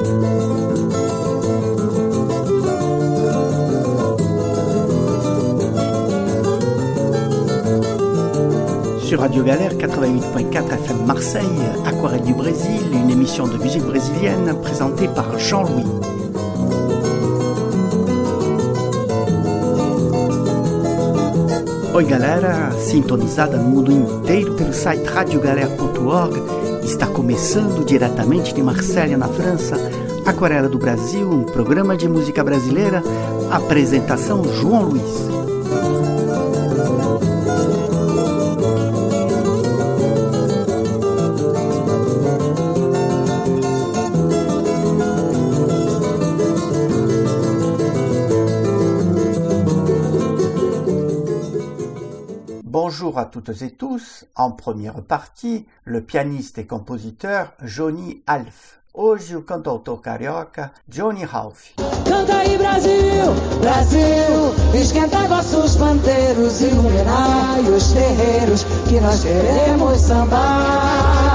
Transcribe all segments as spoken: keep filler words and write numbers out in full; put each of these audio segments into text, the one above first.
Sur Radio Galère quatre-vingt-huit point quatre F M Marseille, Aquarelle du Brésil, une émission de musique brésilienne présentée par Jean-Louis. Oi galera, sintonizada no mundo inteiro pelo site radio galera ponto org, está começando diretamente de Marselha, na França, Aquarela do Brasil, um programa de música brasileira, apresentação João Luiz. Bonjour à toutes et tous. En première partie, le pianiste et compositeur Johnny Alf. Hoje o cantautor carioca Johnny Alf. Canta aí Brasil, Brasil, esquenta vossos pandeiros, iluminai os terreiros que nós queremos sambar.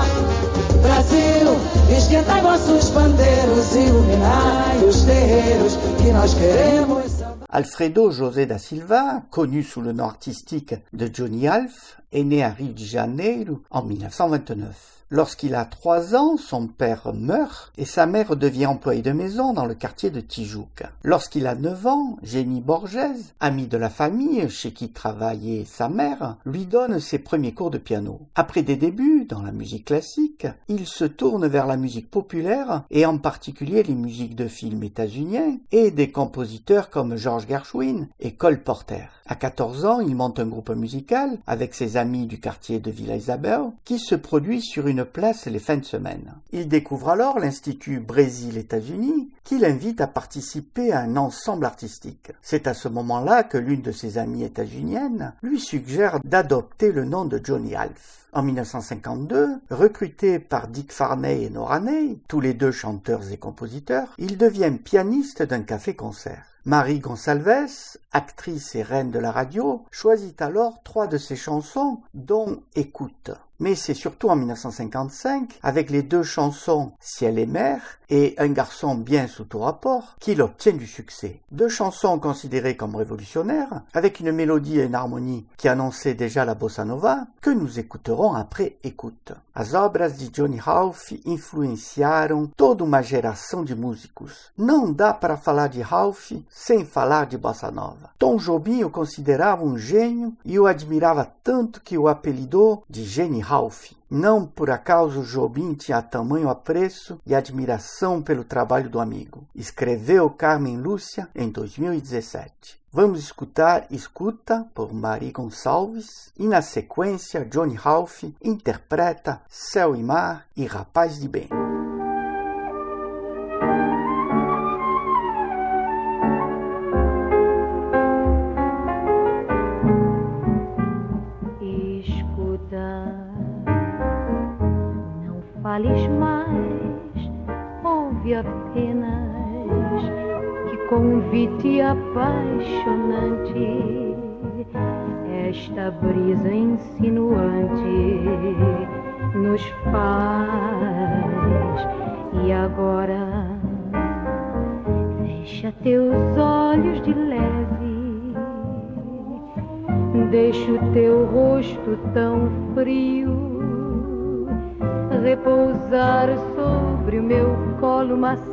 Brasil, esquenta vossos pandeiros, iluminai os terreiros que nós queremos sambar. Alfredo José da Silva, connu sous le nom artistique de Johnny Alf, est né à Rio de Janeiro en dix-neuf cent vingt-neuf. Lorsqu'il a trois ans, son père meurt et sa mère devient employée de maison dans le quartier de Tijuca. Lorsqu'il a neuf ans, Jenny Borges, amie de la famille chez qui travaillait sa mère, lui donne ses premiers cours de piano. Après des débuts dans la musique classique, il se tourne vers la musique populaire et en particulier les musiques de films états-uniens et des compositeurs comme George Gershwin et Cole Porter. À quatorze ans, il monte un groupe musical avec ses amis du quartier de Villa Isabel qui se produit sur une place les fins de semaine. Il découvre alors l'Institut Brésil-États-Unis qui l'invite à participer à un ensemble artistique. C'est à ce moment-là que l'une de ses amies états-uniennes lui suggère d'adopter le nom de Johnny Alf. En dix-neuf cent cinquante-deux, recruté par Dick Farney et Nora Ney, tous les deux chanteurs et compositeurs, il devient pianiste d'un café-concert. Marie Gonçalves, actrice et reine de la radio, choisit alors trois de ses chansons, dont Écoute. Mais c'est surtout en dix-neuf cent cinquante-cinq, avec les deux chansons Ciel et Mer et Un garçon bien sous tout rapport, qu'il obtient du succès. Deux chansons considérées comme révolutionnaires, avec une mélodie et une harmonie qui annonçaient déjà la bossa nova, que nous écouterons après Écoute. As obras de Johnny Alf influenciaram toda uma geração de músicos. Não dá para falar de Alf sem falar de bossa nova. Tom Jobim o considerava um gênio e o admirava tanto que o apelidou de Gene Alf. Não por acaso Jobim tinha tamanho apreço e admiração pelo trabalho do amigo. Escreveu Carmen Lúcia em dois mil e dezessete. Vamos escutar Escuta, por Marie Gonçalves, e na sequência Johnny Alf interpreta Céu e Mar e Rapaz de Bem. Fales mais, ouve apenas que convite apaixonante, esta brisa insinuante nos faz. E agora fecha teus olhos de leve, deixa o teu rosto tão frio repousar sobre o meu colo macio.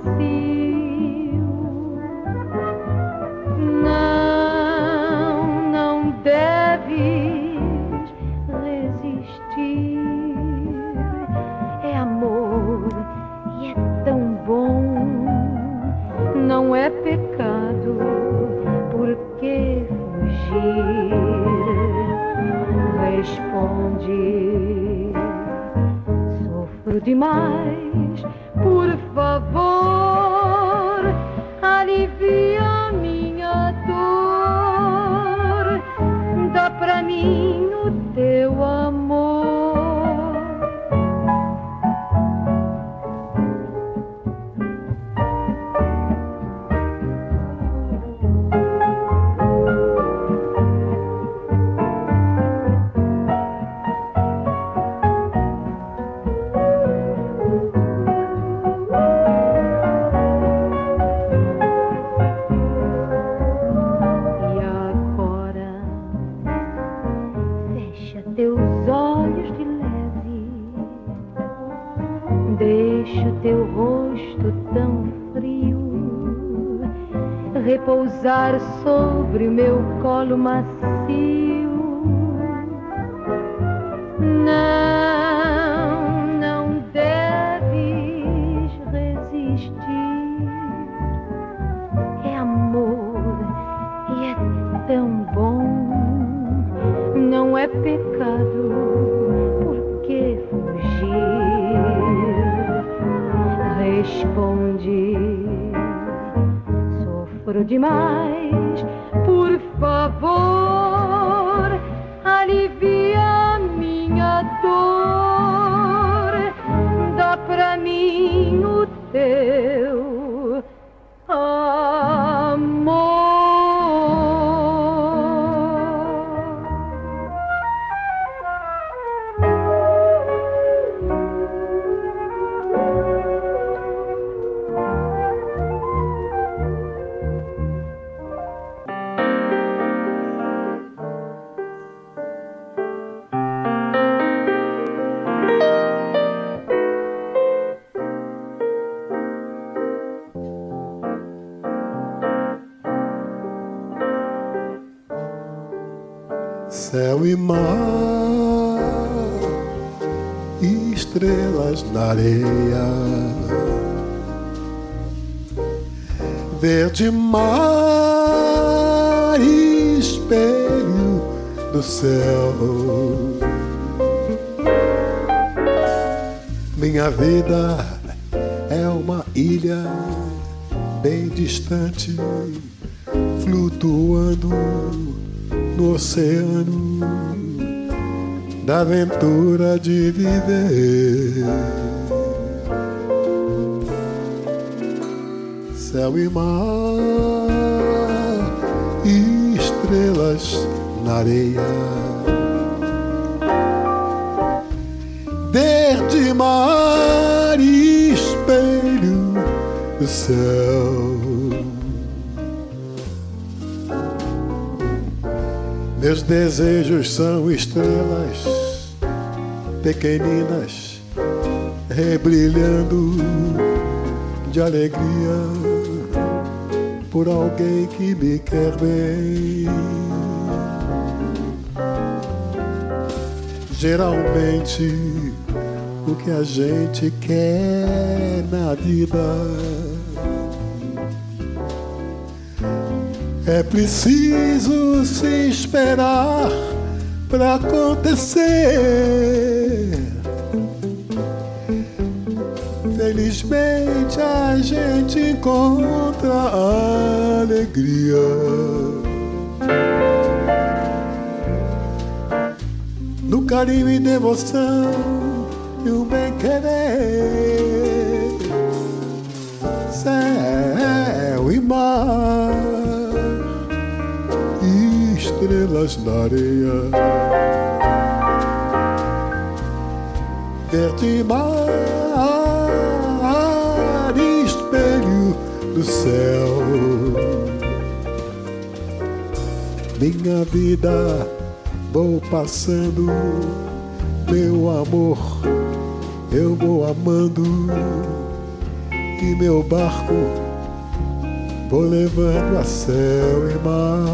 Não, não deves resistir. É amor e é tão bom. Não é pecado, por que fugir? Responde. Demais, por favor, alivia minha dor, dá pra mim o teu amor. rosto tão frio repousar sobre o meu colo macio. Não, não deves resistir. É amor e é tão bom. Não é pecado, por que fugir? Respondi, sofro demais, por favor, alivia minha dor, dá pra mim o teu amor. Céu e mar, estrelas na areia, verde mar, espelho do céu. Minha vida é uma ilha bem distante, flutuando no oceano da aventura de viver. Céu e mar, e estrelas na areia, verde mar, e espelho do céu. Meus desejos são estrelas pequeninas, rebrilhando de alegria por alguém que me quer bem. Geralmente o que a gente quer na vida é preciso se esperar pra acontecer. Felizmente a gente encontra a alegria no carinho e devoção e o bem-querer. Céu e mar, estrelas na areia, verde mar, espelho do céu. Minha vida vou passando, meu amor eu vou amando, e meu barco vou levando a céu e mar.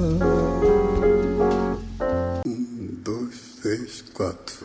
Um, dois, três, quatro.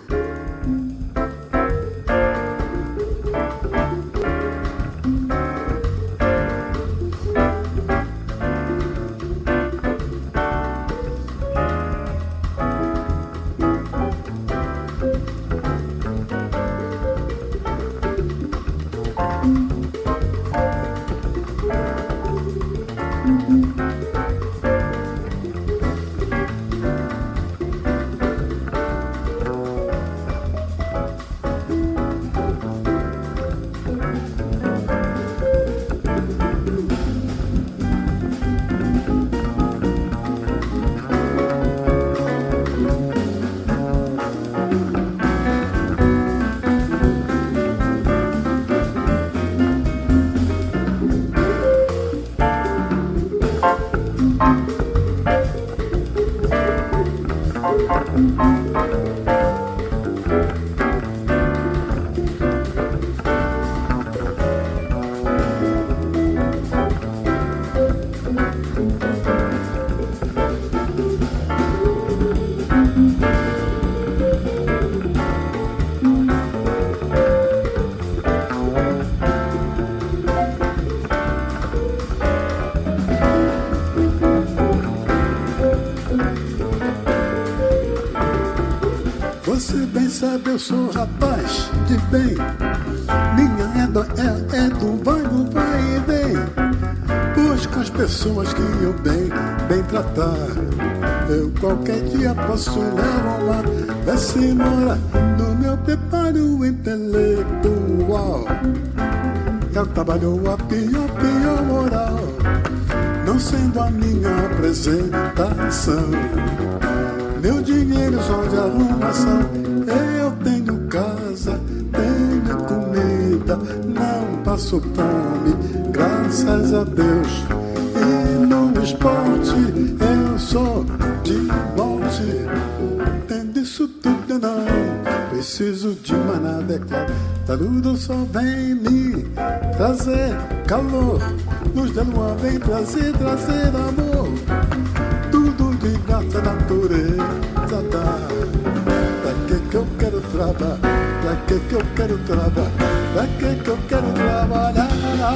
sabe, eu sou rapaz de bem. Minha é do, é, é do vai, do vai e vem. Busco as pessoas que eu bem, bem tratar. Eu qualquer dia posso levar uma. Vê se mora no meu preparo intelectual. Eu trabalho a pior, pior moral, não sendo a minha apresentação. Meu dinheiro só de arrumação. Eu tenho casa, tenho comida, não passo fome, graças a Deus. E no esporte eu sou de monte. Tendo isso tudo não preciso de mais nada, é claro. Tudo só vem me trazer calor. Luz da lua vem trazer, trazer amor. Tudo de graça, natureza dá. Pra que que eu quero trabalhar? Pra que que eu quero trabalhar? Pra que que eu quero trabalhar?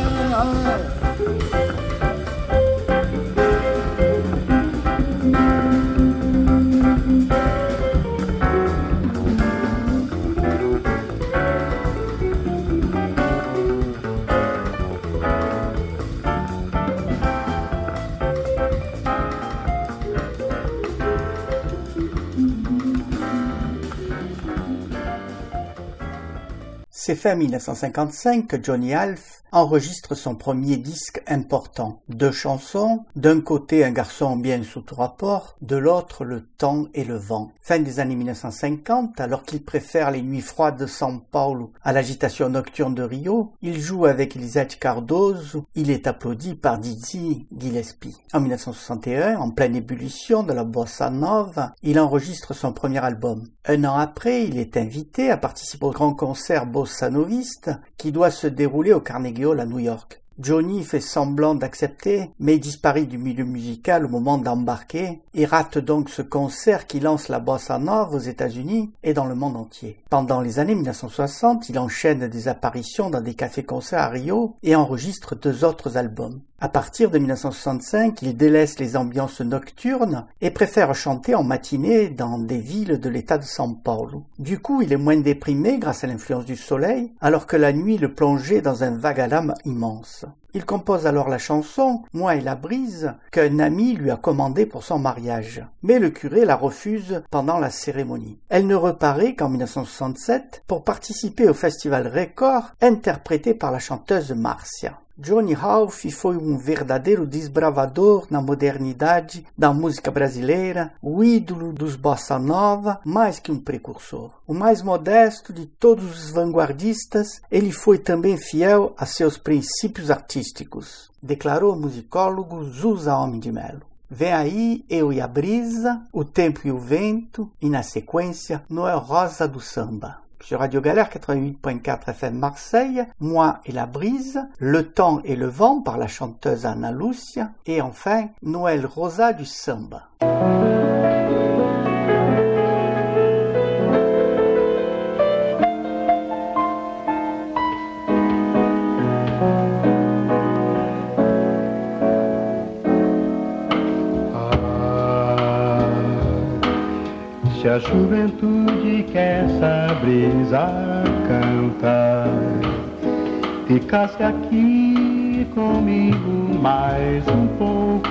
C'est fin mille neuf cent cinquante-cinq que Johnny Alf enregistre son premier disque important. Deux chansons, d'un côté Un garçon bien sous tout rapport, de l'autre Le temps et le vent. Fin des années mille neuf cent cinquante, alors qu'il préfère les nuits froides de São Paulo à l'agitation nocturne de Rio, il joue avec Elisete Cardoso, il est applaudi par Dizzy Gillespie. En mille neuf cent soixante et un, en pleine ébullition de la bossa nova, il enregistre son premier album. Un an après, il est invité à participer au grand concert bossa noviste qui doit se dérouler au Carnegie Hall à New York. Johnny fait semblant d'accepter, mais disparaît du milieu musical au moment d'embarquer et rate donc ce concert qui lance la bossa nova aux États-Unis et dans le monde entier. Pendant les années mille neuf cent soixante, il enchaîne des apparitions dans des cafés-concerts à Rio et enregistre deux autres albums. À partir de mille neuf cent soixante-cinq, il délaisse les ambiances nocturnes et préfère chanter en matinée dans des villes de l'état de São Paulo. Du coup, il est moins déprimé grâce à l'influence du soleil, alors que la nuit le plongeait dans un vague à l'âme immense. Il compose alors la chanson « Moi et la brise » qu'un ami lui a commandée pour son mariage. Mais le curé la refuse pendant la cérémonie. Elle ne reparaît qu'en mille neuf cent soixante-sept pour participer au festival Record, interprété par la chanteuse Márcia. Johnny Alf foi um verdadeiro desbravador na modernidade da música brasileira, o ídolo dos bossa nova, mais que um precursor. O mais modesto de todos os vanguardistas, ele foi também fiel a seus princípios artísticos, declarou o musicólogo Zusa Homem de Melo. Vem aí Eu e a Brisa, O Tempo e o Vento e, na sequência, Noel Rosa do Samba. Sur Radio Galère quatre-vingt-huit virgule quatre F M Marseille, Moi et la brise, Le temps et le vent par la chanteuse Ana Lúcia et enfin Noel Rosa du Samba. Se a juventude que essa brisa canta ficasse aqui comigo mais um pouco,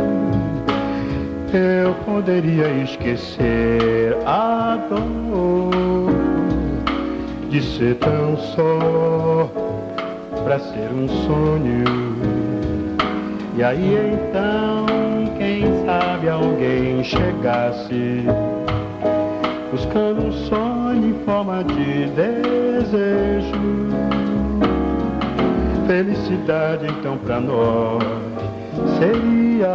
eu poderia esquecer a dor de ser tão só pra ser um sonho. E aí então, quem sabe alguém chegasse buscando um sonho em forma de desejo. Felicidade então pra nós seria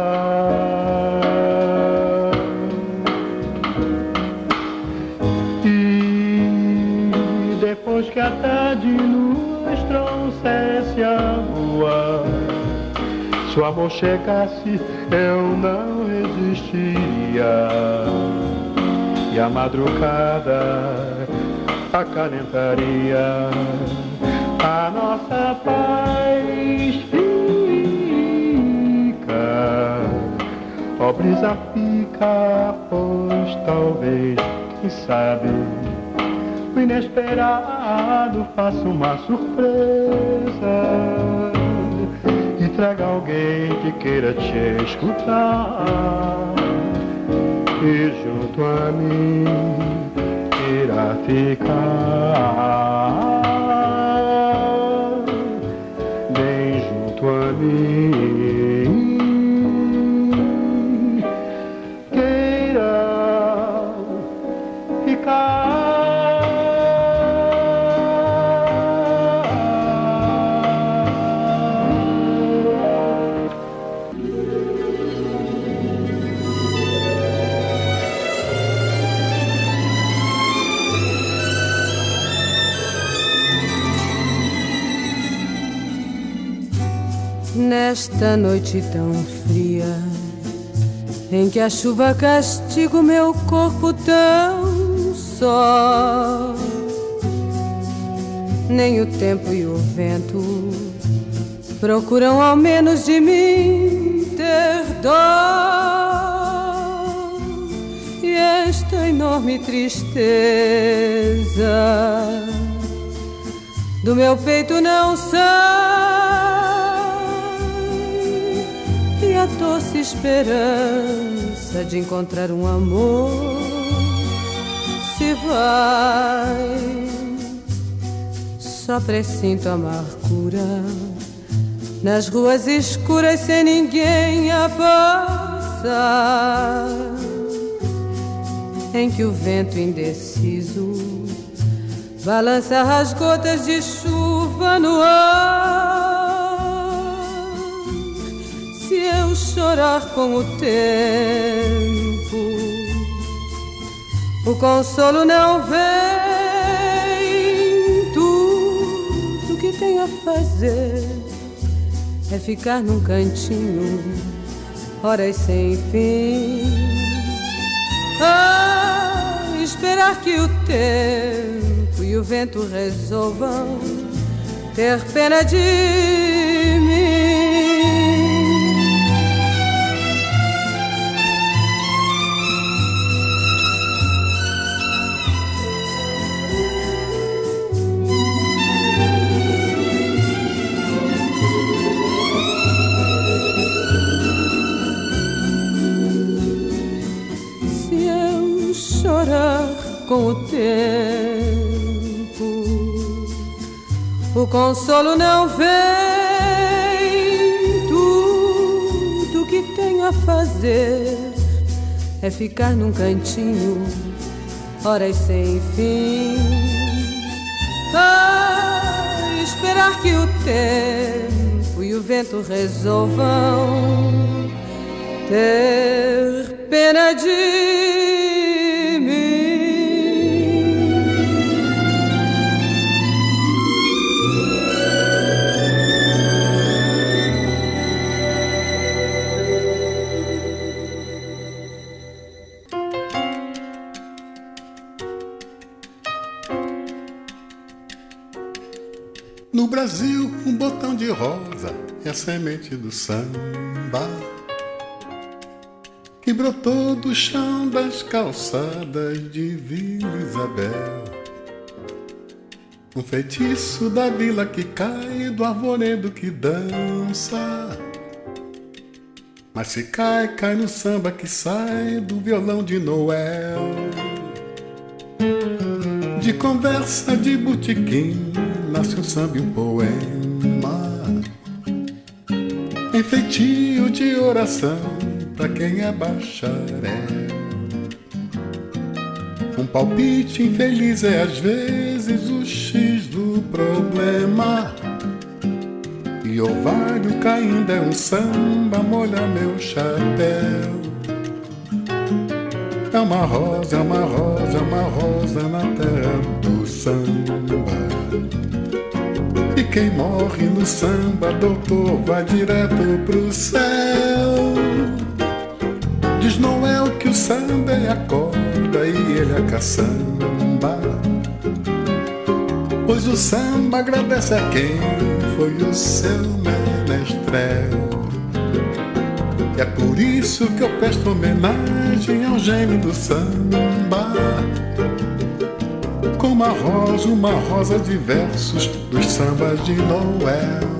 e depois que a tarde nos trouxesse a lua, se o amor chegasse eu não resistiria. E a madrugada acalentaria a nossa paz. Fica, ó brisa, fica, pois talvez, quem sabe, o inesperado faça uma surpresa e traga alguém que queira te escutar e junto a mim irá ficar bem junto a mim. Queira ficar. Nesta noite tão fria, em que a chuva castiga o meu corpo tão só, nem o tempo e o vento procuram ao menos de mim ter dó. E esta enorme tristeza do meu peito não sai, e a doce esperança de encontrar um amor se vai. Só presinto amargura nas ruas escuras sem ninguém a passar, em que o vento indeciso balança as gotas de chuva no ar. Se eu chorar com o tempo, o consolo não vem. Tudo que tenho a fazer é ficar num cantinho, horas sem fim. Ah, esperar que o tempo e o vento resolvam ter pena de mim. Se eu chorar com o tempo, o consolo não vem. Tudo que tenho a fazer é ficar num cantinho, horas sem fim. Ah, esperar que o tempo e o vento resolvam ter pena de No Brasil, um botão de rosa é a semente do samba que brotou do chão das calçadas de Vila Isabel. Um feitiço da vila que cai, do arvoredo que dança. Mas se cai, cai no samba que sai do violão de Noel. De conversa de botequim nasce um samba e um poema, em feitio de oração pra quem é bacharel. Um palpite infeliz é às vezes o X do problema, e ovário caindo é um samba, molha meu chapéu. É uma rosa, é uma rosa, é uma rosa na terra do samba. E quem morre no samba, doutor, vai direto pro céu. Diz Noel que o samba é a corda e ele é a caçamba, pois o samba agradece a quem foi o seu menestrel. E é por isso que eu presto homenagem ao gênio do samba, com uma rosa, uma rosa de versos dos sambas de Noel.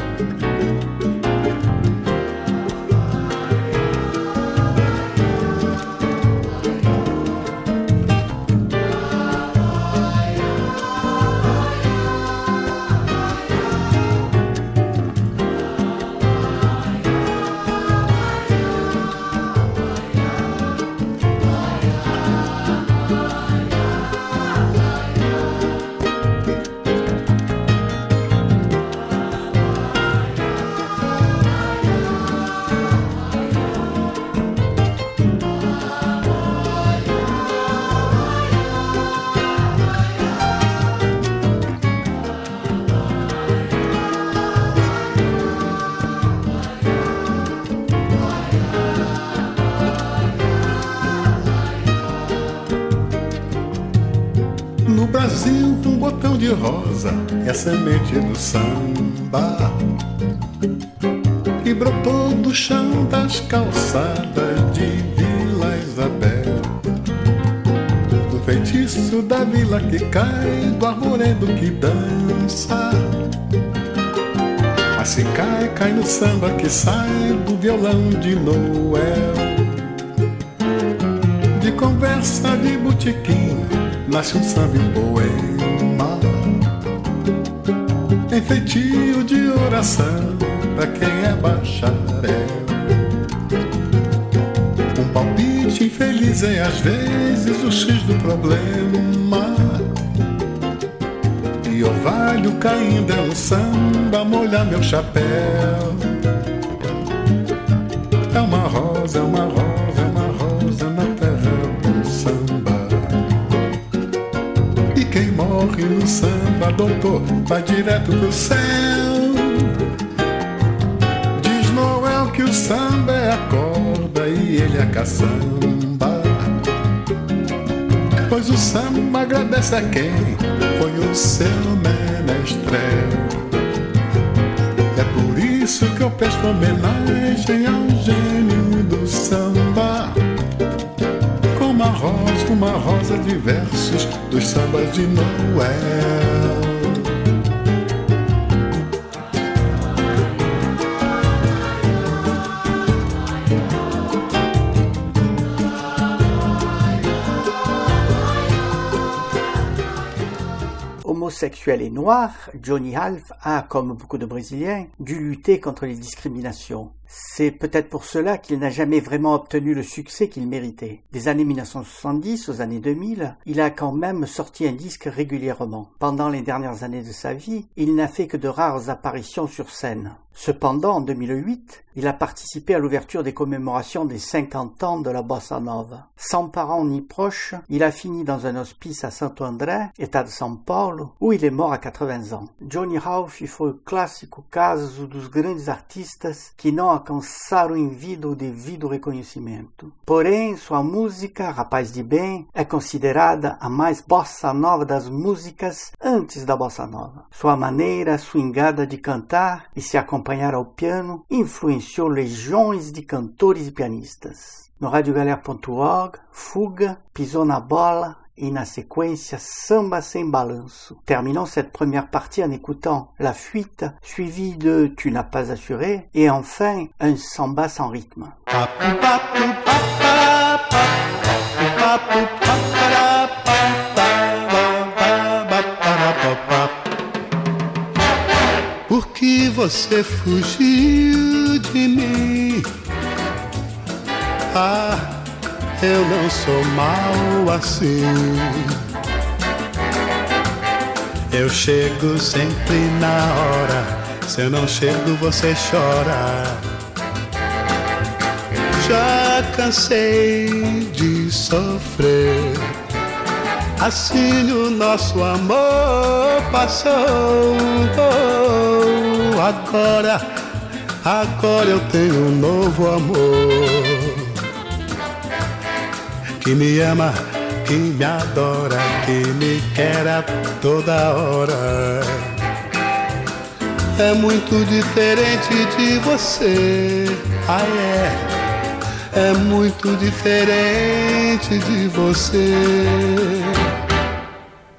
No Brasil, um botão de rosa é a semente do samba que brotou do chão das calçadas de Vila Isabel. Do feitiço da vila que cai, do arvoredo que dança. Mas se cai, cai no samba que sai do violão de Noel. De conversa de botequim nasce um samba e um poema, em feitio de oração pra quem é bacharel. Um palpite infeliz é às vezes o X do problema, e orvalho caindo é um samba molhar meu chapéu. É uma rosa, é uma rosa, é uma rosa na terra do samba. Quem morre no samba, doutor, vai direto pro céu. Diz Noel que o samba é a corda e ele é a caçamba, pois o samba agradece a quem foi o seu menestrel. É por isso que eu presto homenagem ao gênio do samba, uma rosa, uma rosa de versos dos sambas de Noel. Homosexuel et noir, Johnny Half a, comme beaucoup de Brésiliens, dû lutter contre les discriminations. C'est peut-être pour cela qu'il n'a jamais vraiment obtenu le succès qu'il méritait. Des années mille neuf cent soixante-dix aux années deux mille, il a quand même sorti un disque régulièrement. Pendant les dernières années de sa vie, il n'a fait que de rares apparitions sur scène. Cependant, en deux mille huit, il a participé à l'ouverture des commémorations des cinquante ans de la Bossa Nova. Sans parents ni proches, il a fini dans un hospice à Santo André, État de São Paulo, où il est mort à quatre-vingts ans. Johnny Half foi o clássico caso dos grandes artistas que não alcançaram em vida o devido reconhecimento. Porém, sua música, Rapaz de Bem, é considerada a mais bossa nova das músicas antes da bossa nova. Sua maneira swingada de cantar e se acompanhar ao piano influenciou legiões de cantores e pianistas. No radio galère ponto org, Fuga, Pisou na Bola et na séquência Samba Sem Balanço. Terminons cette première partie en écoutant La Fuite, suivie de Tu n'as pas assuré, et enfin un samba sans rythme. Por que você fugiu de mim? Ah, eu não sou mal assim. Eu chego sempre na hora. Se eu não chego, você chora. Já cansei de sofrer. Assim o nosso amor passou. Oh, agora, agora eu tenho um novo amor. Que me ama, que me adora, que me quer a toda hora. É muito diferente de você, ah é, é muito diferente de você.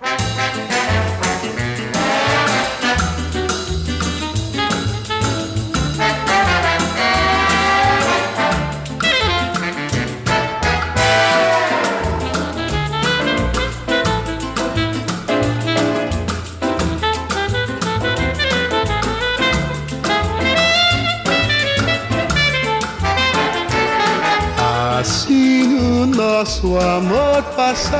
nosso amor passou.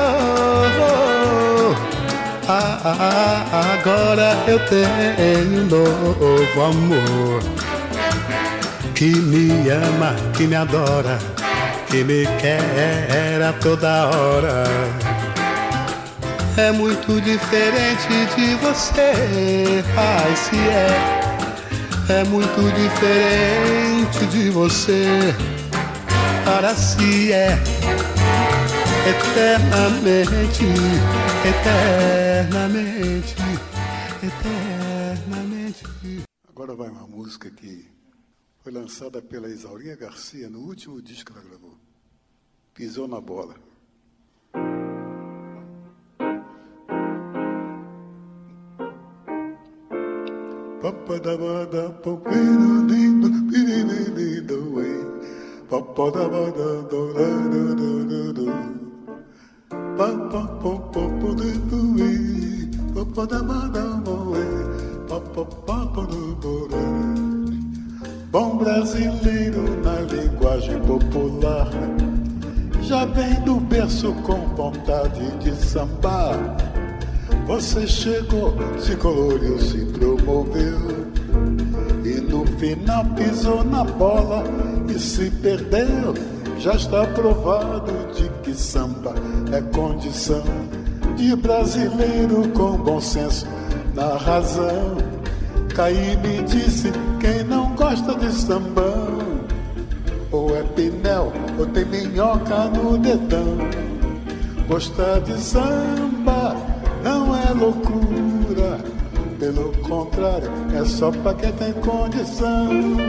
Ah, ah, ah, agora eu tenho um novo amor, que me ama, que me adora, que me quer a toda hora. É muito diferente de você, ai se é. É muito diferente de você, para si é. Eternamente, eternamente, eternamente. Agora vai uma música que foi lançada pela Isaurinha Garcia no último disco que ela gravou. Pisou na bola. Papa da bada, popino dindo, piriri do way. Papa da bada, do do do do do. Papa papa do way. Papa da bada, way. Papa papa do do. Bom brasileiro na linguagem popular, já vem do berço com vontade de sambar. Você chegou, se coloriu, se promoveu e no final pisou na bola e se perdeu. Já está provado de que samba é condição de brasileiro com bom senso na razão. Caí me disse, quem não gosta de sambão, ou é pinel ou tem minhoca no dedão. Gostar de samba não é loucura, pelo contrário, é só pra quem tem condição.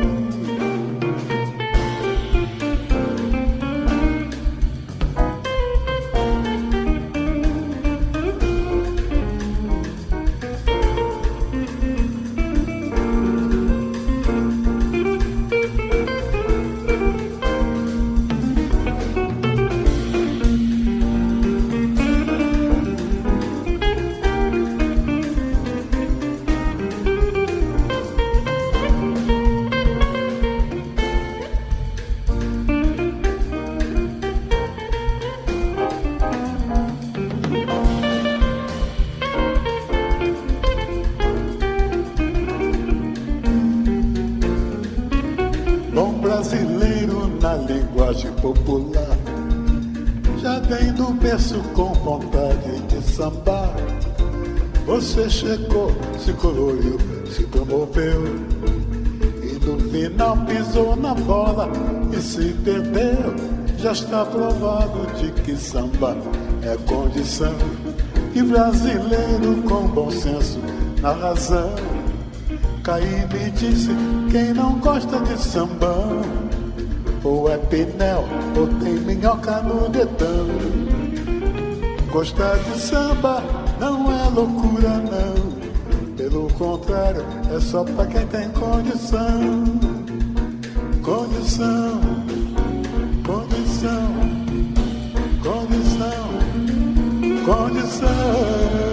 Popular, já vem do berço com vontade de sambar. Você chegou, se coloriu, se promoveu e no final pisou na bola e se perdeu. Já está provado de que samba é condição de brasileiro com bom senso na razão. Caí me disse, quem não gosta de sambão, ou é pinel, ou tem minhoca no dedão. Gostar de samba não é loucura não, pelo contrário, é só pra quem tem condição. Condição, condição, condição, condição.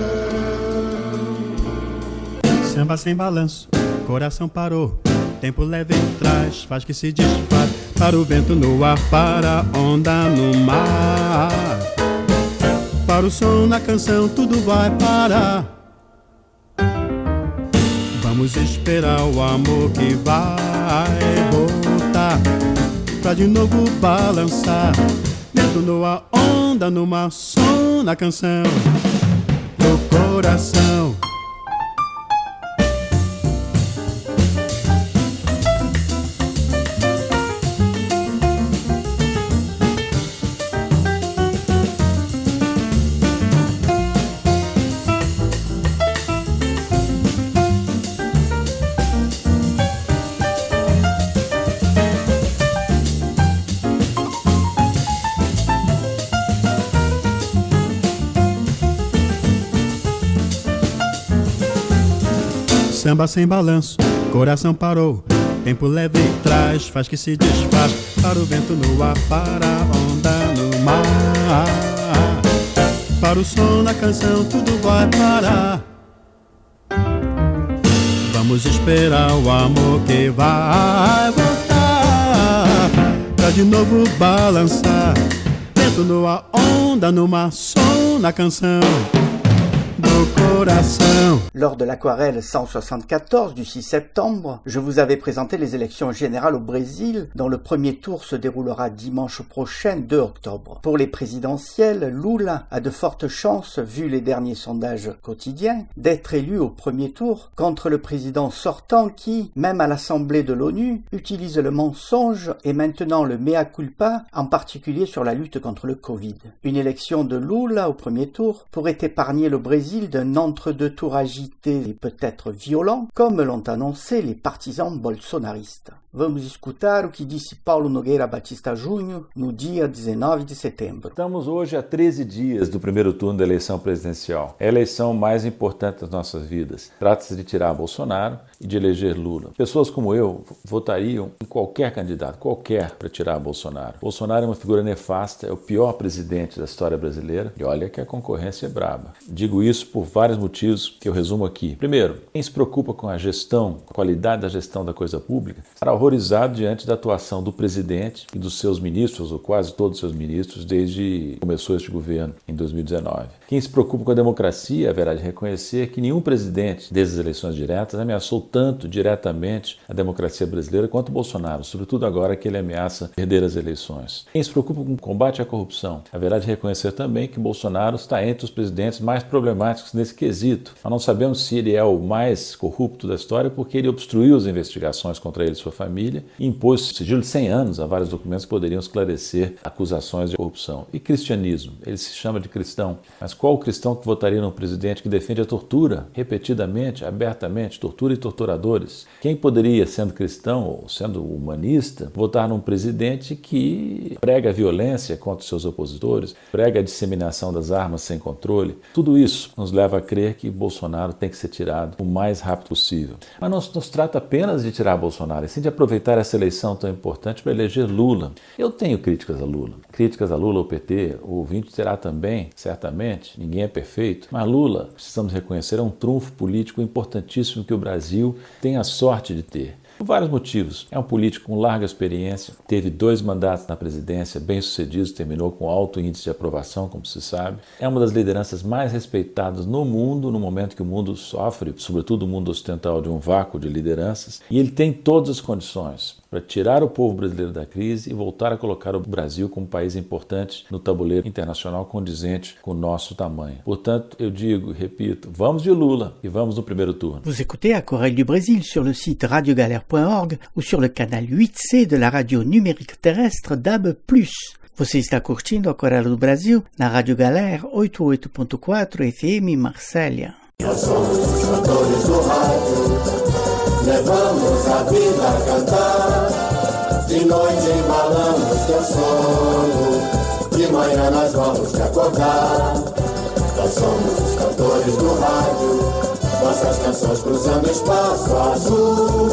Samba sem balanço, coração parou, tempo leve em trás, faz que se desfaz. Para o vento no ar, para a onda no mar, para o som na canção, tudo vai parar. Vamos esperar o amor que vai voltar, pra de novo balançar. Vento no ar, onda no mar, som na canção, no coração. Samba sem balanço, coração parou, tempo leve e traz, faz que se desfaz. Para o vento no ar, para a onda no mar, para o som na canção, tudo vai parar. Vamos esperar o amor que vai voltar, pra de novo balançar. Vento vento, numa onda, numa som, na canção do coração. Lors de l'Aquarelle cent soixante-quatorze du six septembre, je vous avais présenté les élections générales au Brésil, dont le premier tour se déroulera dimanche prochain, deux octobre. Pour les présidentielles, Lula a de fortes chances, vu les derniers sondages quotidiens, d'être élu au premier tour contre le président sortant qui, même à l'Assemblée de l'ONU, utilise le mensonge et maintenant le mea culpa, en particulier sur la lutte contre le Covid. Une élection de Lula au premier tour pourrait épargner le Brésil d'un entre-deux tours agité et peut-être violent, comme l'ont annoncé les partisans bolsonaristes. Vamos escutar o que disse Paulo Nogueira Batista Júnior no dia dezenove de setembro. Estamos hoje a treze dias do primeiro turno da eleição presidencial. É a eleição mais importante das nossas vidas. Trata-se de tirar Bolsonaro e de eleger Lula. Pessoas como eu votariam em qualquer candidato, qualquer, para tirar Bolsonaro. Bolsonaro é uma figura nefasta, é o pior presidente da história brasileira e olha que a concorrência é braba. Digo isso por vários motivos que eu resumo aqui. Primeiro, quem se preocupa com a gestão, com a qualidade da gestão da coisa pública, estará horrorizado diante da atuação do presidente e dos seus ministros, ou quase todos os seus ministros, desde que começou este governo, em dois mil e dezenove. Quem se preocupa com a democracia haverá de reconhecer que nenhum presidente desde as eleições diretas ameaçou tanto diretamente a democracia brasileira quanto Bolsonaro, sobretudo agora que ele ameaça perder as eleições. Quem se preocupa com o combate à corrupção haverá de reconhecer também que Bolsonaro está entre os presidentes mais problemáticos nesse quesito. Nós não sabemos se ele é o mais corrupto da história porque ele obstruiu as investigações contra ele e sua família e impôs sigilo de cem anos a vários documentos que poderiam esclarecer acusações de corrupção. E cristianismo? Ele se chama de cristão. Mas qual o cristão que votaria num presidente que defende a tortura, repetidamente, abertamente, tortura e torturadores? Quem poderia, sendo cristão ou sendo humanista, votar num presidente que prega a violência contra os seus opositores, prega a disseminação das armas sem controle? Tudo isso nos leva a crer que Bolsonaro tem que ser tirado o mais rápido possível. Mas não se trata apenas de tirar Bolsonaro, e sim de aproveitar essa eleição tão importante para eleger Lula. Eu tenho críticas a Lula. Críticas a Lula ao P T, o ouvinte terá também, certamente, ninguém é perfeito, mas Lula, precisamos reconhecer, é um trunfo político importantíssimo que o Brasil tem a sorte de ter. Por vários motivos. É um político com larga experiência, teve dois mandatos na presidência, bem-sucedidos, terminou com alto índice de aprovação, como se sabe. É uma das lideranças mais respeitadas no mundo, no momento que o mundo sofre, sobretudo o mundo ocidental, de um vácuo de lideranças. E ele tem todas as condições para tirar o povo brasileiro da crise e voltar a colocar o Brasil como país importante no tabuleiro internacional condizente com o nosso tamanho. Portanto, eu digo, repito, vamos de Lula e vamos no primeiro turno. Vous écoutez Aquarelle du Brésil sur le site radio galère point org ou sur le canal huit C de la radio numérique terrestre D A B plus. Você está curtindo Aquarelle do Brasil na Rádio Galera oitenta e oito ponto quatro F M Marsella. Nós somos os cantores do rádio, levamos a vida a cantar. De noite embalamos teu sono, de manhã nós vamos te acordar. Nós somos os cantores do rádio, nossas canções cruzando espaço azul.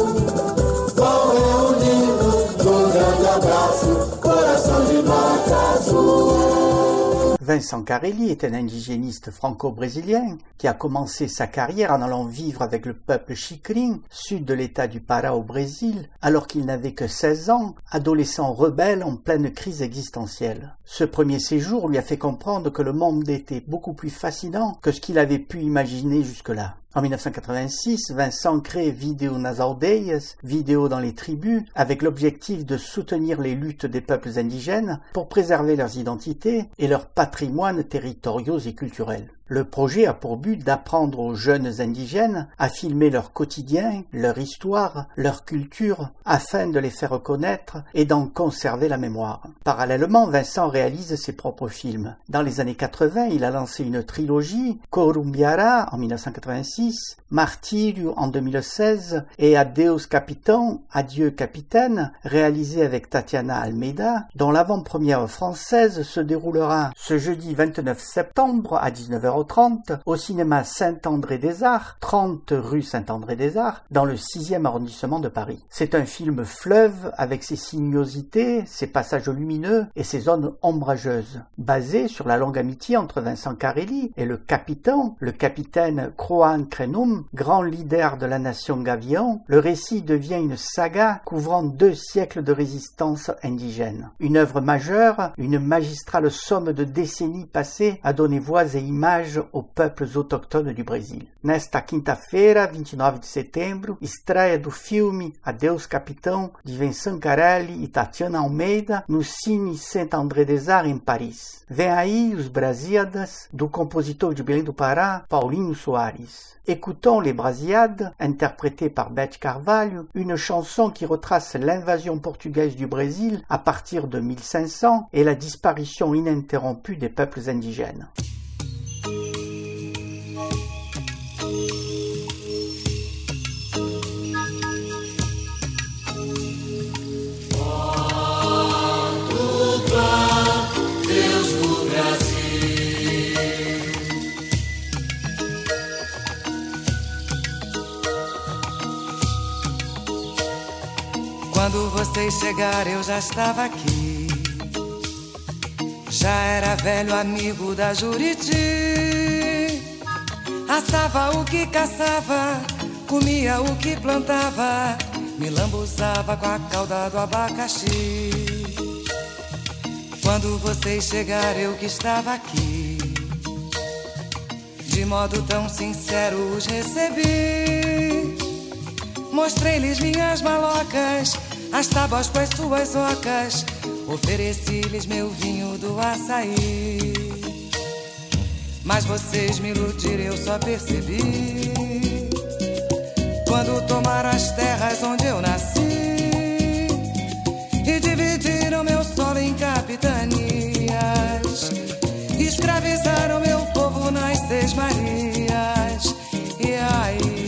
Vão reunindo num grande abraço, coração de nota azul. Vincent Carelli est un indigéniste franco-brésilien qui a commencé sa carrière en allant vivre avec le peuple Xikrin, sud de l'état du Pará au Brésil, alors qu'il n'avait que seize ans, adolescent rebelle en pleine crise existentielle. Ce premier séjour lui a fait comprendre que le monde était beaucoup plus fascinant que ce qu'il avait pu imaginer jusque-là. En dix-neuf cent quatre-vingt-six, Vincent crée Vidéo nas Aldeias, Vidéo dans les tribus, avec l'objectif de soutenir les luttes des peuples indigènes pour préserver leurs identités et leurs patrimoines territoriaux et culturels. Le projet a pour but d'apprendre aux jeunes indigènes à filmer leur quotidien, leur histoire, leur culture, afin de les faire connaître et d'en conserver la mémoire. Parallèlement, Vincent réalise ses propres films. Dans les années quatre-vingts, il a lancé une trilogie, Corumbiara en dix-neuf cent quatre-vingt-six, Martírio en deux mille seize et Adeus Capitão, Adieu Capitaine, réalisé avec Tatiana Almeida, dont l'avant-première française se déroulera ce jeudi vingt-neuf septembre à dix-neuf heures soir au trente, au cinéma Saint-André-des-Arts, trente rue Saint-André-des-Arts, dans le sixième arrondissement de Paris. C'est un film fleuve avec ses sinuosités, ses passages lumineux et ses zones ombrageuses. Basé sur la longue amitié entre Vincent Carelli et le capitaine, le capitaine Croan Krenum, grand leader de la nation Gavillon, le récit devient une saga couvrant deux siècles de résistance indigène. Une œuvre majeure, une magistrale somme de décennies passées a donné voix et images aux peuples autochtones du Brésil. Nesta quinta-feira, vinte e nove de setembro, estreia do filme Adeus Capitão, de Vincent Carelli e Tatiana Almeida, no Cine Saint-André-des-Arts, em Paris. Vem aí os Brasíadas, do compositor de Belém do Pará, Paulinho Soares. Écoutons Les Brasiades, interprétée par Beth Carvalho, une chanson qui retrace l'invasion portugaise du Brésil à partir de mille cinq cents et la disparition ininterrompue des peuples indigènes. Quando vocês chegaram eu já estava aqui. Já era velho amigo da Juriti. Assava o que caçava, comia o que plantava, me lambuzava com a cauda do abacaxi. Quando vocês chegaram eu que estava aqui, de modo tão sincero os recebi. Mostrei-lhes minhas malocas, as tábuas com as suas ocas, ofereci-lhes meu vinho do açaí. Mas vocês me iludiram, eu só percebi quando tomaram as terras onde eu nasci e dividiram meu solo em capitanias, escravizaram meu povo nas Seis Marias. E aí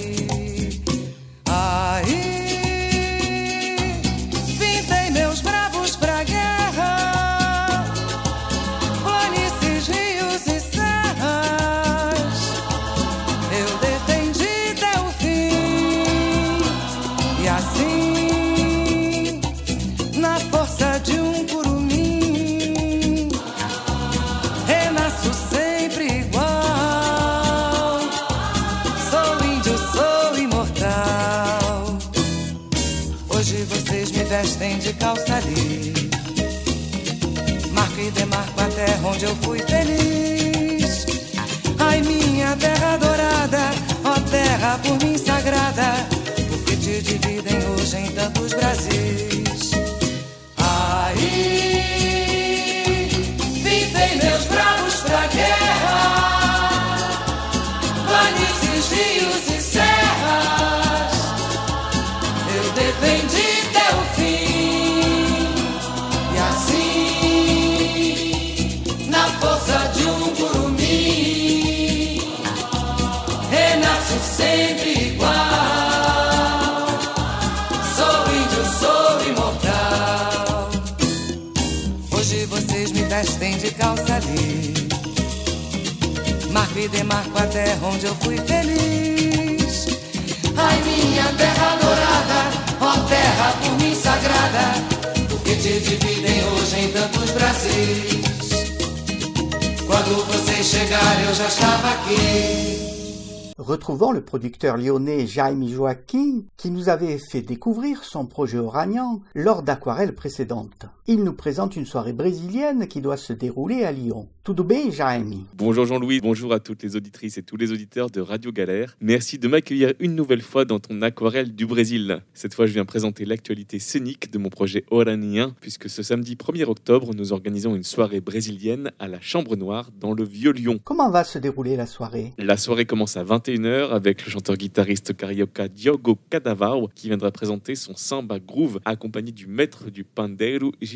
vestem de calça ali, marco e demarco a terra onde eu fui feliz. Ai, minha terra dourada, ó terra por mim sagrada, porque te dividem hoje em tantos Brasis. Aí, pintei meus bravos pra guerra, planícies, rios e serras, eu defendi sempre igual. Sou índio, sou imortal. Hoje vocês me vestem de calça ali, marco e demarco a terra onde eu fui feliz. Ai, minha terra dourada, ó terra por mim sagrada, porque te dividem hoje em tantos Brasis. Quando vocês chegarem eu já estava aqui. Retrouvons le producteur lyonnais Jaime Joaquim qui nous avait fait découvrir son projet Oragnan lors d'aquarelles précédentes. Il nous présente une soirée brésilienne qui doit se dérouler à Lyon. Tudo bem, Jaime? Bonjour Jean-Louis, bonjour à toutes les auditrices et tous les auditeurs de Radio Galère. Merci de m'accueillir une nouvelle fois dans ton aquarelle du Brésil. Cette fois, je viens présenter l'actualité scénique de mon projet Oragnan, puisque ce samedi premier octobre, nous organisons une soirée brésilienne à la Chambre Noire dans le Vieux-Lyon. Comment va se dérouler la soirée? La soirée commence à vingt et une heures avec le chanteur-guitariste carioca Diogo Cadaval qui viendra présenter son samba groove accompagné du maître du pandeiro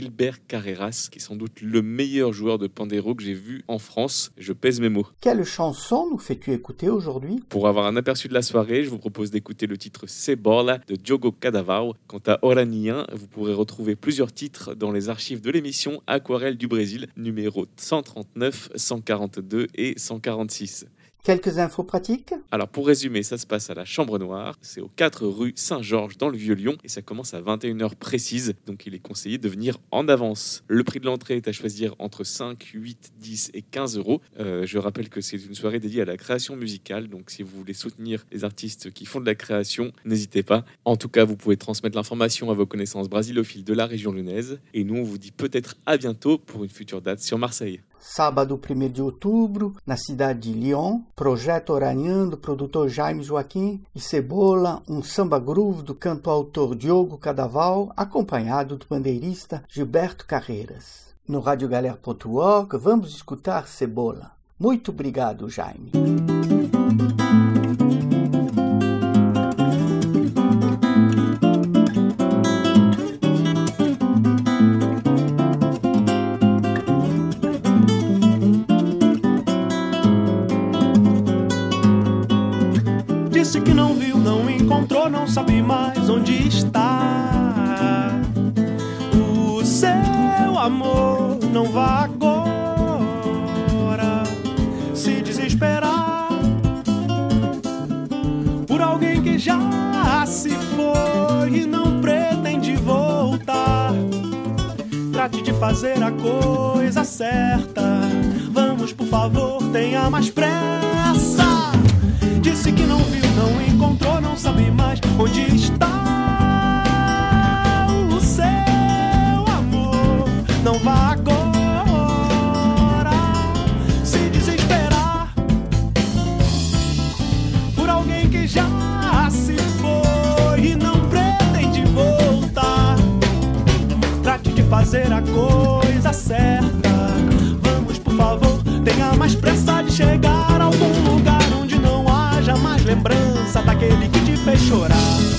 Gilbert Carreras, qui est sans doute le meilleur joueur de pandeiro que j'ai vu en France. Je pèse mes mots. Quelle chanson nous fais-tu écouter aujourd'hui? Pour avoir un aperçu de la soirée, je vous propose d'écouter le titre Cebola de Diogo Cadaval. Quant à Oraninha, vous pourrez retrouver plusieurs titres dans les archives de l'émission Aquarelle du Brésil, numéro cent trente-neuf, cent quarante-deux et cent quarante-six. Quelques infos pratiques? Alors pour résumer, ça se passe à la Chambre Noire, c'est aux quatre rue Saint-Georges dans le Vieux-Lyon et ça commence à vingt et une heures précises, donc il est conseillé de venir en avance. Le prix de l'entrée est à choisir entre cinq, huit, dix et quinze euros. Euh, je rappelle que c'est une soirée dédiée à la création musicale, donc si vous voulez soutenir les artistes qui font de la création, n'hésitez pas. En tout cas, vous pouvez transmettre l'information à vos connaissances brasilophiles de la région lyonnaise et nous on vous dit peut-être à bientôt pour une future date sur Marseille. Sábado primeiro de outubro, na cidade de Lyon, Projeto Oraninha do produtor Jaime Joaquim e Cebola, um samba groove do canto-autor Diogo Cadaval, acompanhado do pandeirista Gilberto Carreras. No radiogalera ponto org, vamos escutar Cebola. Muito obrigado, Jaime. Disse que não viu, não encontrou, não sabe mais onde está. O seu amor não vá agora se desesperar por alguém que já se foi e não pretende voltar. Trate de fazer a coisa certa. Vamos, por favor, tenha mais pressa. Disse que não viu, não encontrou, não sabe mais onde está. O seu amor não vá agora se desesperar por alguém que já se foi e não pretende voltar. Trate de fazer a coisa certa. Vamos, por favor, tenha mais pressa de chegar a algum lugar onde não haja mais lembrança daquele que te fez chorar.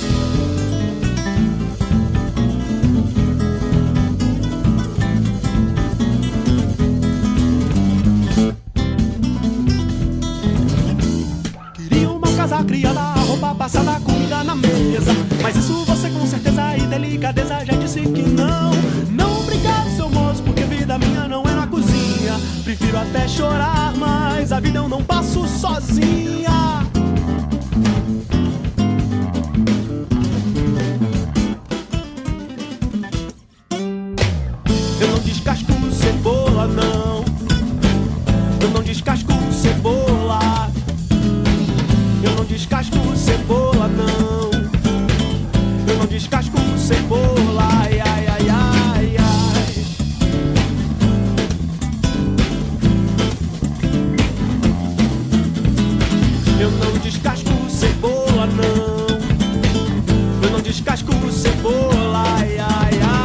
Queria uma casa criada, roupa passada, comida na mesa, mas isso você com certeza e delicadeza já disse que não. Não, obrigado, seu moço, porque vida minha não é na cozinha. Prefiro até chorar, mas a vida eu não passo sozinha. Eu não descasco cebola, não. Eu não descasco cebola. Eu não descasco cebola, não. Eu não descasco cebola. Ai, ai, ai, ai, ai. Eu não descasco cebola, não. Eu não descasco cebola. Ai, ai, ai.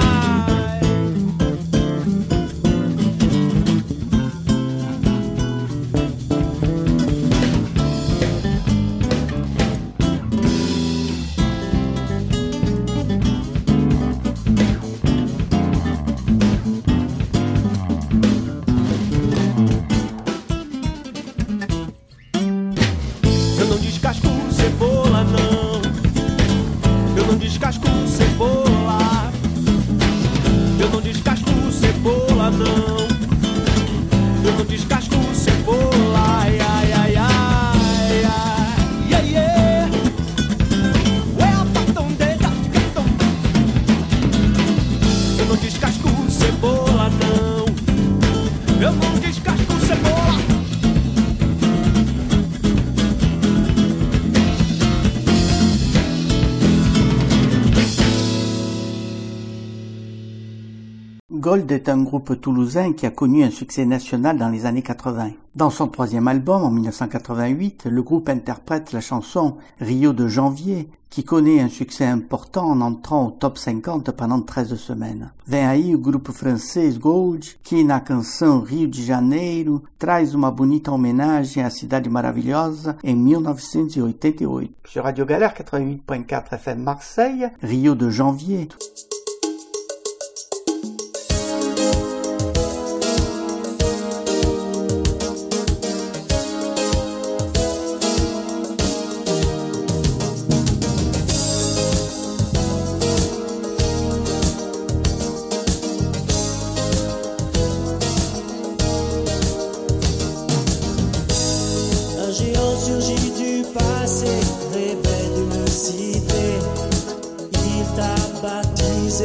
Gold est un groupe toulousain qui a connu un succès national dans les années quatre-vingts. Dans son troisième album, en dix-neuf cent quatre-vingt-huit, le groupe interprète la chanson Rio de Janvier, qui connaît un succès important en entrant au top cinquante pendant treize semaines. Vem aí o grupo francês Gold, que na canção Rio de Janeiro traz uma bonita homenagem à cidade maravilhosa em mille neuf cent quatre-vingt-dix-huit. Sur Radio Galère quatre-vingt-huit point quatre F M Marseille, Rio de Janvier.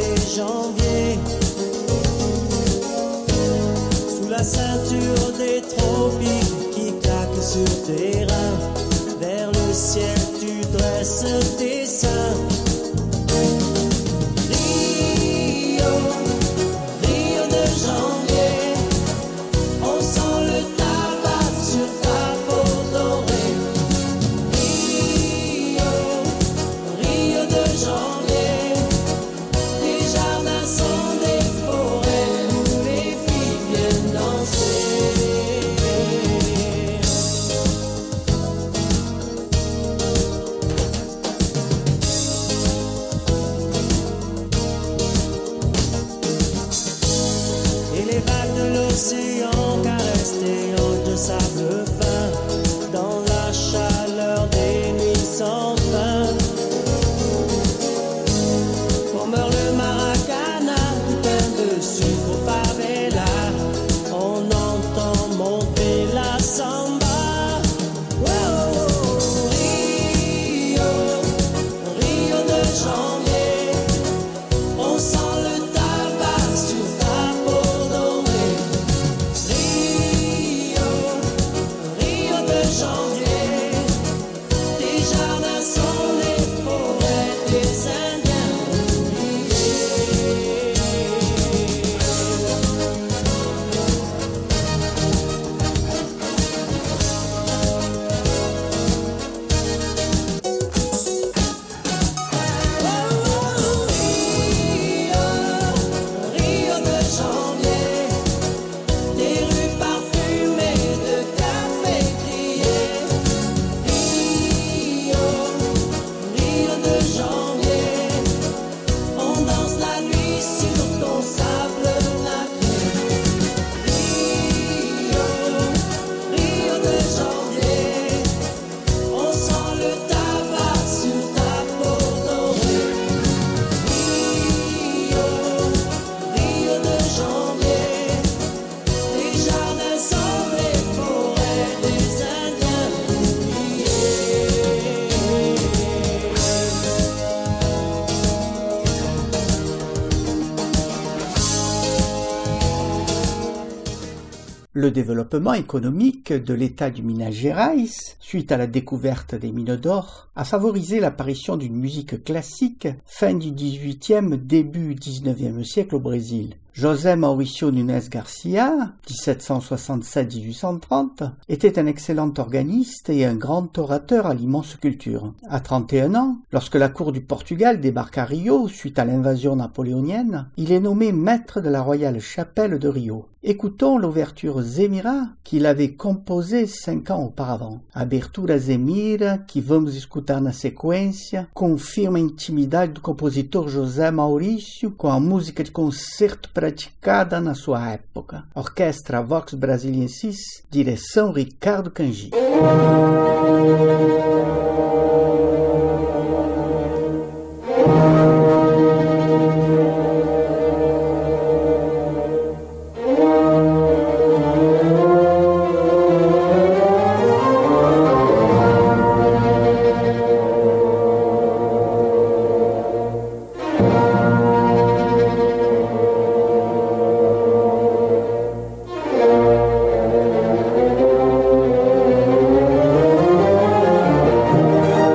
des janviers. Sous la ceinture des tropiques qui claquent sur tes reins, vers le ciel tu dresses tes seins. Rio, Rio de janvier, on sent le tabac sur ta peau dorée. Rio, Rio de janvier, les jardins sont des forêts où les filles viennent danser. Et les vagues de l'océan caressent tes hanches de sable fin dans la chaleur des nuits sans fin. On meurt le maracana, plein de sucre au favela. On entend monter la samba. Oh, oh, oh. Rio, Rio de janvier, on sent le tabac sur ta peau dorée. Rio, Rio de janvier, tes jardins sont les forêts des Indiens oubliés. Rio, Rio de janvier, des rues parfumées de café grillé. Rio, Rio de janvier, on danse la nuit sur ton sable nacré. Rio, Rio de janvier, on sent le tabac sur ta peau dorée. Rio, Rio de janvier, les jardins sont les forêts des Indiens oubliés. Le développement économique de l'État du Minas Gerais, suite à la découverte des mines d'or, a favorisé l'apparition d'une musique classique fin du dix-huitième, début dix-neuvième siècle au Brésil. José Mauricio Nunes Garcia, dix-sept cent soixante-sept à dix-huit cent trente, était un excellent organiste et un grand orateur à l'immense culture. À trente et un ans, lorsque la cour du Portugal débarque à Rio suite à l'invasion napoléonienne, il est nommé maître de la Royale Chapelle de Rio. Écoutons l'ouverture Zemira qu'il avait composée cinq ans auparavant. Abertura Zemira, que vamos escutar na sequência, confirma a intimidade do compositor José Maurício com a música de concerto praticada na sua época. Orquestra Vox Brasiliensis, direção Ricardo Cangi. Rio,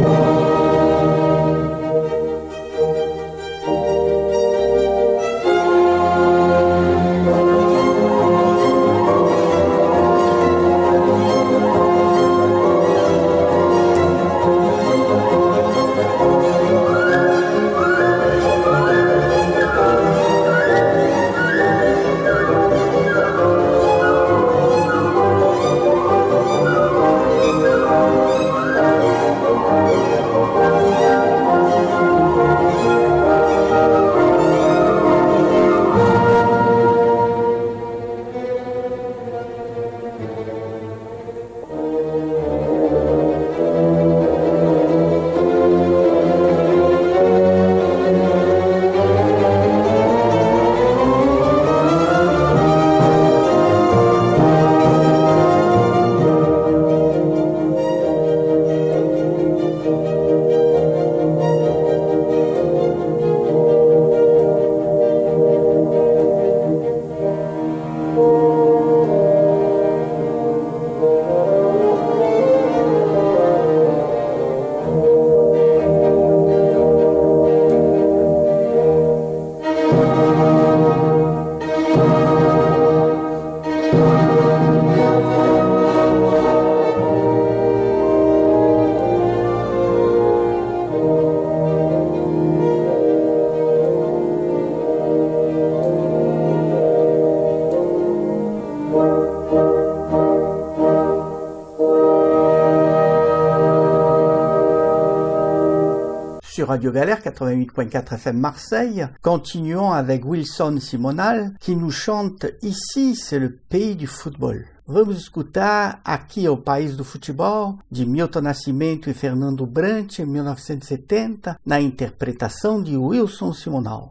Sur Radio Galère quatre-vingt-huit point quatre F M Marseille, continuons avec Wilson Simonal qui nous chante « Ici, c'est le pays du football ». Vamos escutar Aqui é o País do Futebol, de Milton Nascimento e Fernando Brant, em mil novecentos e setenta, na interpretação de Wilson Simonal.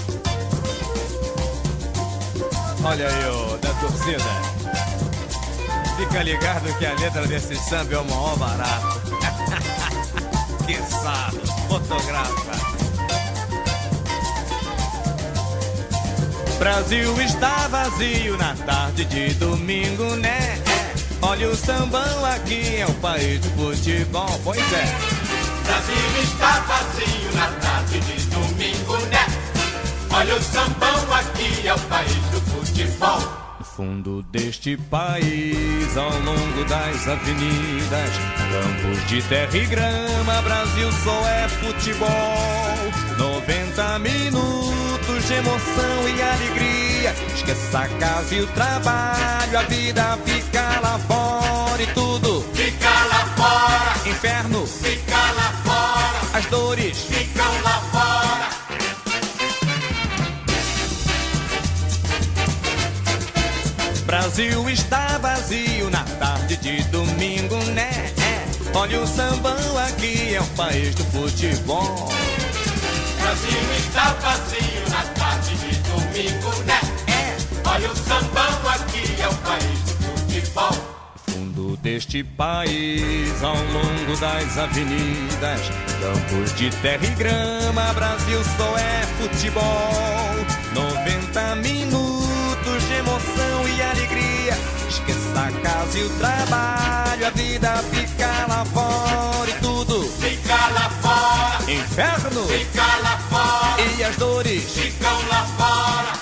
Olha aí, ô, da torcida. Fica ligado que a letra desse samba é o maior barato. Que sabe, fotografa. Brasil está vazio na tarde de domingo, né? Olha o sambão aqui, é o país do futebol, pois é. Brasil está vazio na tarde de domingo, né? Olha o sambão aqui, é o país do futebol. No fundo deste país, ao longo das avenidas, campos de terra e grama, Brasil só é futebol. noventa minutos de emoção e alegria, esqueça a casa e o trabalho, a vida fica lá fora e tudo fica lá fora. Inferno fica lá fora. As dores ficam lá fora. Brasil está vazio na tarde de domingo, né? É. Olha o sambão aqui, é o país do futebol. Brasil está vazio na tarde de domingo, né? É. Olha o sambão aqui, é o país do futebol. No fundo deste país, ao longo das avenidas, campos de terra e grama, Brasil só é futebol. noventa minutos de emoção e alegria, esqueça a casa e o trabalho, a vida fica lá fora e tudo fica lá fora. Inferno fica lá fora. E as dores ficam lá fora.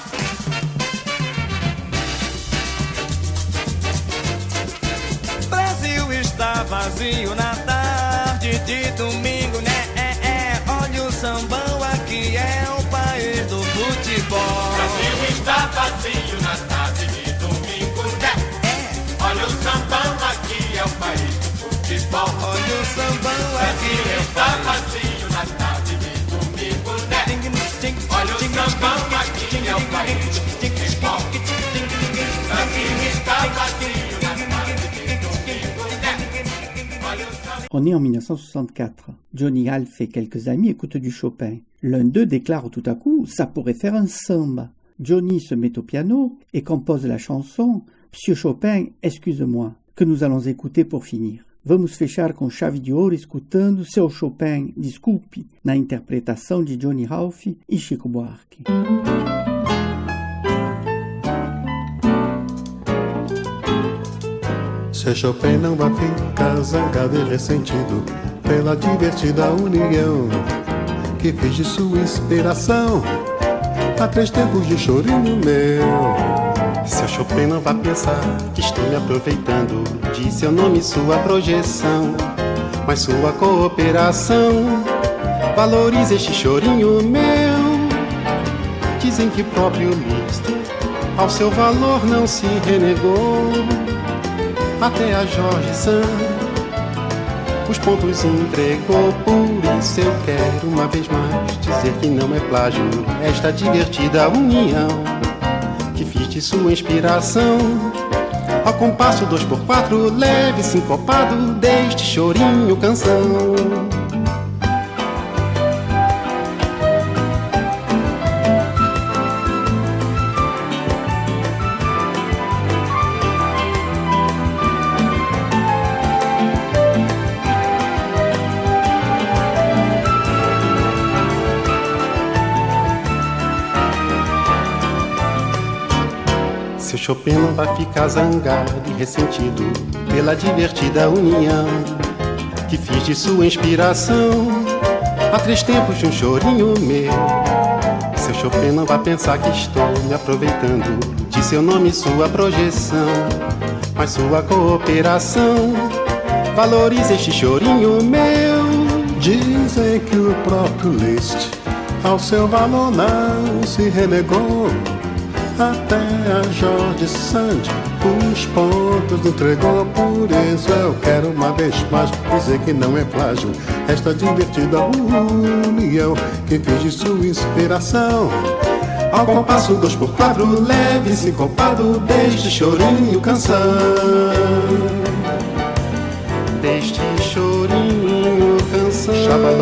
Brasil está vazio na tarde de domingo, né? É, é. Olha o sambão aqui, é o país do futebol. Brasil está vazio na tarde de domingo, né? É. Olha o sambão aqui, é o país do futebol. Olha o sambão aqui, Brasil é o está país. vazio na tarde de domingo, né? Olha o sambão aqui, é o país do futebol. Brasil está vazio na tarde de domingo, né? Olha o sambão. On est en mille neuf cent soixante-quatre. Johnny Alf et quelques amis écoutent du Chopin. L'un d'eux déclare tout à coup « ça pourrait faire un samba ». Johnny se met au piano et compose la chanson « Monsieur Chopin, excuse-moi », que nous allons écouter pour finir. Vamos fechar com chave de ouro escutando Seu Chopin, desculpe, na interpretação de Johnny Alf e Chico Buarque. Seu Chopin não vai ficar zangado e ressentido, pela divertida união que fiz de sua inspiração há três tempos de chorinho meu. Seu Chopin não vai pensar que estou me aproveitando de seu nome e sua projeção, mas sua cooperação valoriza este chorinho meu. Dizem que o próprio Liszt ao seu valor não se renegou, até a Jorge Sand os pontos entregou. Por isso eu quero uma vez mais dizer que não é plágio esta divertida união que fiz de sua inspiração. Ao compasso dois por quatro, leve sincopado deste chorinho canção. Seu Chopin não vai ficar zangado e ressentido pela divertida união que fiz de sua inspiração há três tempos de um chorinho meu. Seu Chopin não vai pensar que estou me aproveitando de seu nome e sua projeção, mas sua cooperação valoriza este chorinho meu. Dizem que o próprio Liszt ao seu valor não se renegou, até a Jorge Sand os pontos entregou. Por isso eu quero uma vez mais dizer que não é plágio esta divertida união que fiz de sua inspiração. Ao compasso dois por quatro, leve e sincopado deste chorinho canção. Deste chorinho canção.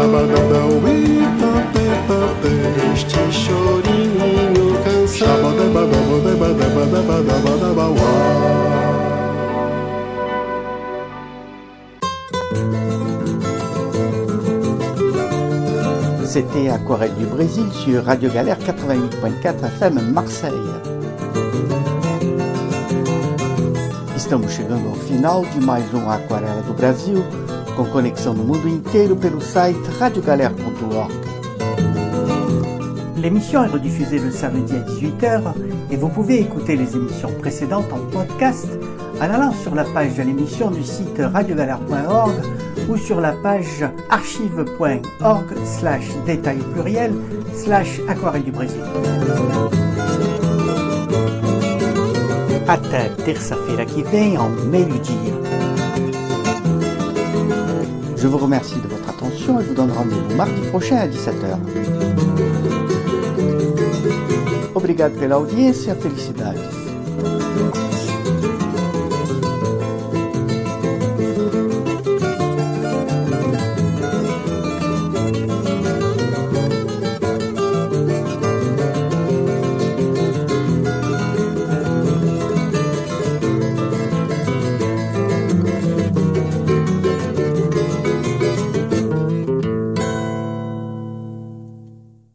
Deste chorinho canção. C'était Aquarelle du Brésil sur Radio Galère quatre-vingt-huit point quatre F M Marseille. Estamos chegando ao final de mais um Aquarela do Brasil, com conexão no mundo inteiro pelo site radio galère point org. L'émission est rediffusée le samedi à dix-huit heures et vous pouvez écouter les émissions précédentes en podcast en allant sur la page de l'émission du site radio galère point org ou sur la page archive point org slash détail pluriel slash aquarelle du Brésil. Até terça-feira que vem, ao meio-dia. Je vous remercie de votre attention et vous donne rendez-vous mardi prochain à dix-sept heures. Obrigado pela audiência, felicidades.